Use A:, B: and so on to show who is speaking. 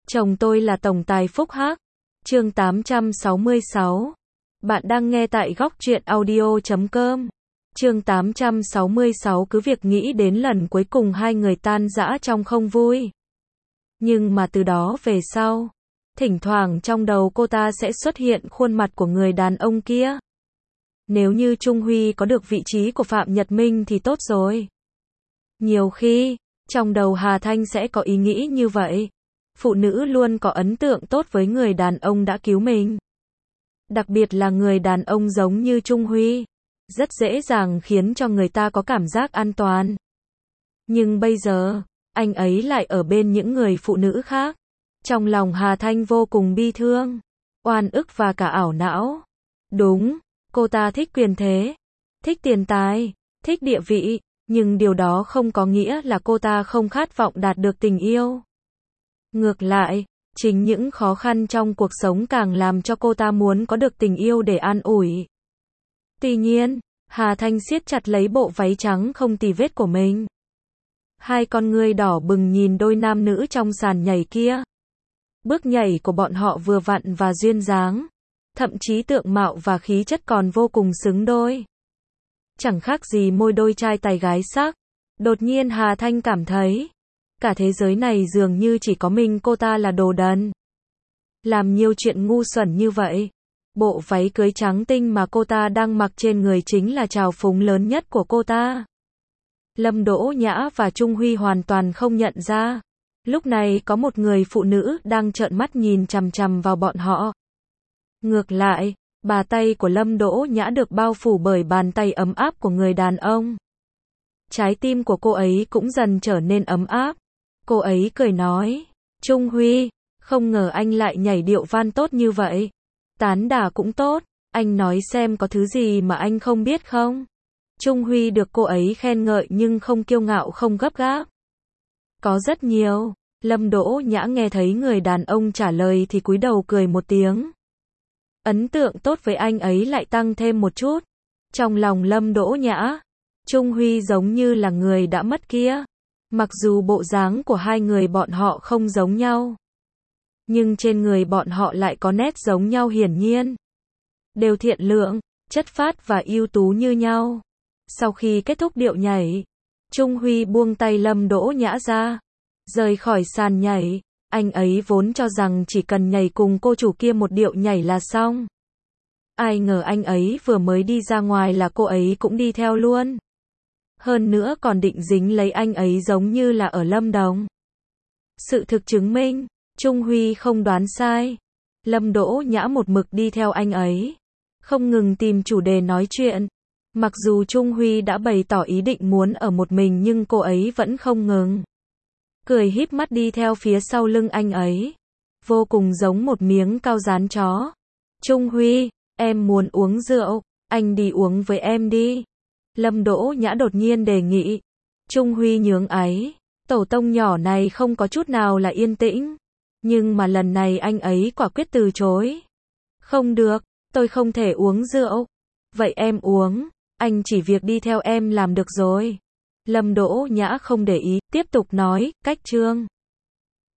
A: Chồng tôi là tổng tài phúc hắc. Chương 866. Bạn đang nghe tại góc truyện audio.com. Chương 866 cứ việc nghĩ đến lần cuối cùng hai người tan rã trong không vui. Nhưng mà từ đó về sau, thỉnh thoảng trong đầu cô ta sẽ xuất hiện khuôn mặt của người đàn ông kia. Nếu như Trung Huy có được vị trí của Phạm Nhật Minh thì tốt rồi. Nhiều khi, trong đầu Hà Thanh sẽ có ý nghĩ như vậy. Phụ nữ luôn có ấn tượng tốt với người đàn ông đã cứu mình. Đặc biệt là người đàn ông giống như Trung Huy. Rất dễ dàng khiến cho người ta có cảm giác an toàn. Nhưng bây giờ, anh ấy lại ở bên những người phụ nữ khác. Trong lòng Hà Thanh vô cùng bi thương, oan ức và cả ảo não. Đúng, cô ta thích quyền thế, thích tiền tài, thích địa vị, nhưng điều đó không có nghĩa là cô ta không khát vọng đạt được tình yêu. Ngược lại, chính những khó khăn trong cuộc sống càng làm cho cô ta muốn có được tình yêu để an ủi. Tuy nhiên, Hà Thanh siết chặt lấy bộ váy trắng không tì vết của mình. Hai con ngươi đỏ bừng nhìn đôi nam nữ trong sàn nhảy kia. Bước nhảy của bọn họ vừa vặn và duyên dáng, thậm chí tượng mạo và khí chất còn vô cùng xứng đôi. Chẳng khác gì môi đôi trai tài gái sắc. Đột nhiên Hà Thanh cảm thấy, cả thế giới này dường như chỉ có mình cô ta là đồ đần. Làm nhiều chuyện ngu xuẩn như vậy. Bộ váy cưới trắng tinh mà cô ta đang mặc trên người chính là trào phúng lớn nhất của cô ta. Lâm Đỗ Nhã và Trung Huy hoàn toàn không nhận ra. Lúc này có một người phụ nữ đang trợn mắt nhìn chằm chằm vào bọn họ. Ngược lại, bàn tay của Lâm Đỗ Nhã được bao phủ bởi bàn tay ấm áp của người đàn ông. Trái tim của cô ấy cũng dần trở nên ấm áp. Cô ấy cười nói, Trung Huy, không ngờ anh lại nhảy điệu van tốt như vậy. Tán đả cũng tốt, anh nói xem có thứ gì mà anh không biết không? Trung Huy được cô ấy khen ngợi nhưng không kiêu ngạo không gấp gáp. Có rất nhiều. Lâm Đỗ Nhã nghe thấy người đàn ông trả lời thì cúi đầu cười một tiếng. Ấn tượng tốt với anh ấy lại tăng thêm một chút. Trong lòng Lâm Đỗ Nhã, Trung Huy giống như là người đã mất kia. Mặc dù bộ dáng của hai người bọn họ không giống nhau, nhưng trên người bọn họ lại có nét giống nhau hiển nhiên. Đều thiện lượng, chất phác và ưu tú như nhau. Sau khi kết thúc điệu nhảy, Trung Huy buông tay Lâm Đỗ Nhã ra, rời khỏi sàn nhảy. Anh ấy vốn cho rằng chỉ cần nhảy cùng cô chủ kia một điệu nhảy là xong. Ai ngờ anh ấy vừa mới đi ra ngoài là cô ấy cũng đi theo luôn. Hơn nữa còn định dính lấy anh ấy giống như là ở Lâm Đồng. Sự thực chứng minh, Trung Huy không đoán sai. Lâm Đỗ Nhã một mực đi theo anh ấy, không ngừng tìm chủ đề nói chuyện. Mặc dù Trung Huy đã bày tỏ ý định muốn ở một mình nhưng cô ấy vẫn không ngừng. Cười híp mắt đi theo phía sau lưng anh ấy. Vô cùng giống một miếng cao rán chó. Trung Huy, em muốn uống rượu, anh đi uống với em đi. Lâm Đỗ Nhã đột nhiên đề nghị. Trung Huy nhướng áy. Tổ tông nhỏ này không có chút nào là yên tĩnh. Nhưng mà lần này anh ấy quả quyết từ chối. Không được, tôi không thể uống rượu. Vậy em uống, anh chỉ việc đi theo em làm được rồi. Lâm Đỗ Nhã không để ý, tiếp tục nói, cách chương